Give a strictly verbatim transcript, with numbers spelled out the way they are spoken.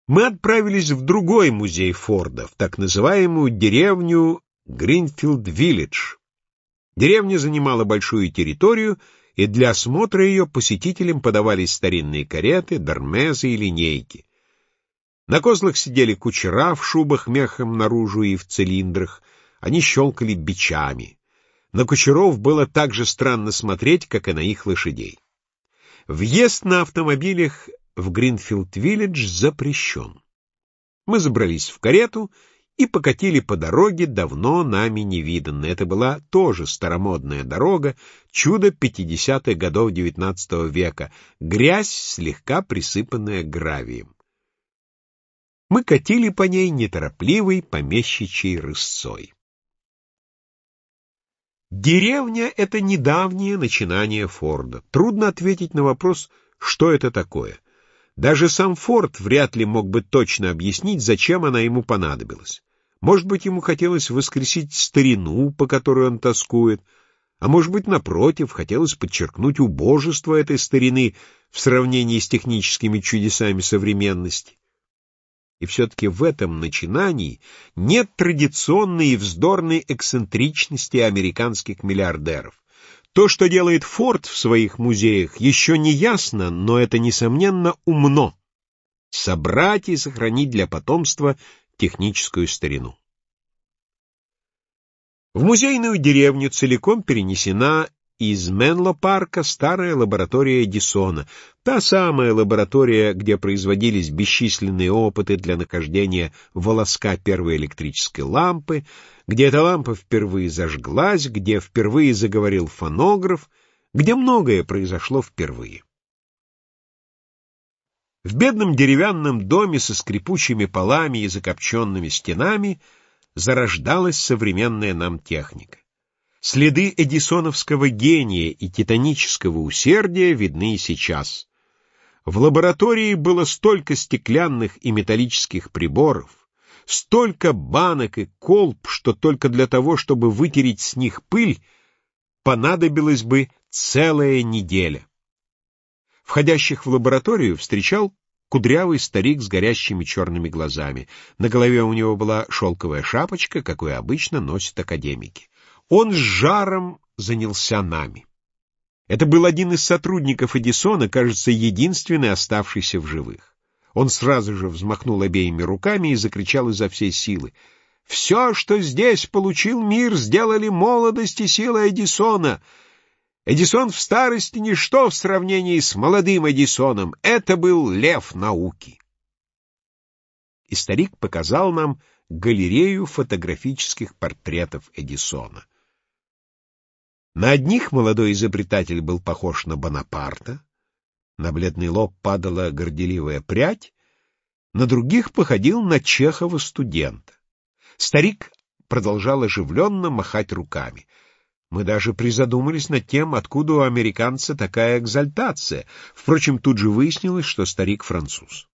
Мы отправились в другой музей Форда, в так называемую деревню Гринфилд-Виллидж. Деревня занимала большую территорию, и для осмотра ее посетителям подавались старинные кареты, дармезы и линейки. На козлах сидели кучера в шубах мехом наружу и в цилиндрах. Они щелкали бичами. На кучеров было так же странно смотреть, как и на их лошадей. Въезд на автомобилях в Гринфилд-Виллидж запрещен. Мы забрались в карету и покатили по дороге, давно нами не виданной. Это была тоже старомодная дорога, чудо пятидесятых годов девятнадцатого века, грязь, слегка присыпанная гравием. Мы катили по ней неторопливой помещичьей рысцой. Деревня — это недавнее начинание Форда. Трудно ответить на вопрос, что это такое. Даже сам Форд вряд ли мог бы точно объяснить, зачем она ему понадобилась. Может быть, ему хотелось воскресить старину, по которой он тоскует, а может быть, напротив, хотелось подчеркнуть убожество этой старины в сравнении с техническими чудесами современности. И все-таки в этом начинании нет традиционной и вздорной эксцентричности американских миллиардеров. То, что делает Форд в своих музеях, еще не ясно, но это, несомненно, умно — собрать и сохранить для потомства техническую старину. В музейную деревню целиком перенесена из Менло-парка старая лаборатория Эдисона, та самая лаборатория, где производились бесчисленные опыты для нахождения волоска первой электрической лампы, где эта лампа впервые зажглась, где впервые заговорил фонограф, где многое произошло впервые. В бедном деревянном доме со скрипучими полами и закопченными стенами зарождалась современная нам техника. Следы эдисоновского гения и титанического усердия видны и сейчас. В лаборатории было столько стеклянных и металлических приборов, столько банок и колб, что только для того, чтобы вытереть с них пыль, понадобилась бы целая неделя. Входящих в лабораторию встречал кудрявый старик с горящими черными глазами. На голове у него была шелковая шапочка, какую обычно носят академики. Он с жаром занялся нами. Это был один из сотрудников Эдисона, кажется, единственный оставшийся в живых. Он сразу же взмахнул обеими руками и закричал изо всей силы: «Все, что здесь получил мир, сделали молодость и сила Эдисона. Эдисон в старости ничто в сравнении с молодым Эдисоном. Это был лев науки». И старик показал нам галерею фотографических портретов Эдисона. На одних молодой изобретатель был похож на Бонапарта, на бледный лоб падала горделивая прядь, на других походил на Чехова-студента. Старик продолжал оживленно махать руками. Мы даже призадумались над тем, откуда у американца такая экзальтация. Впрочем, тут же выяснилось, что старик француз.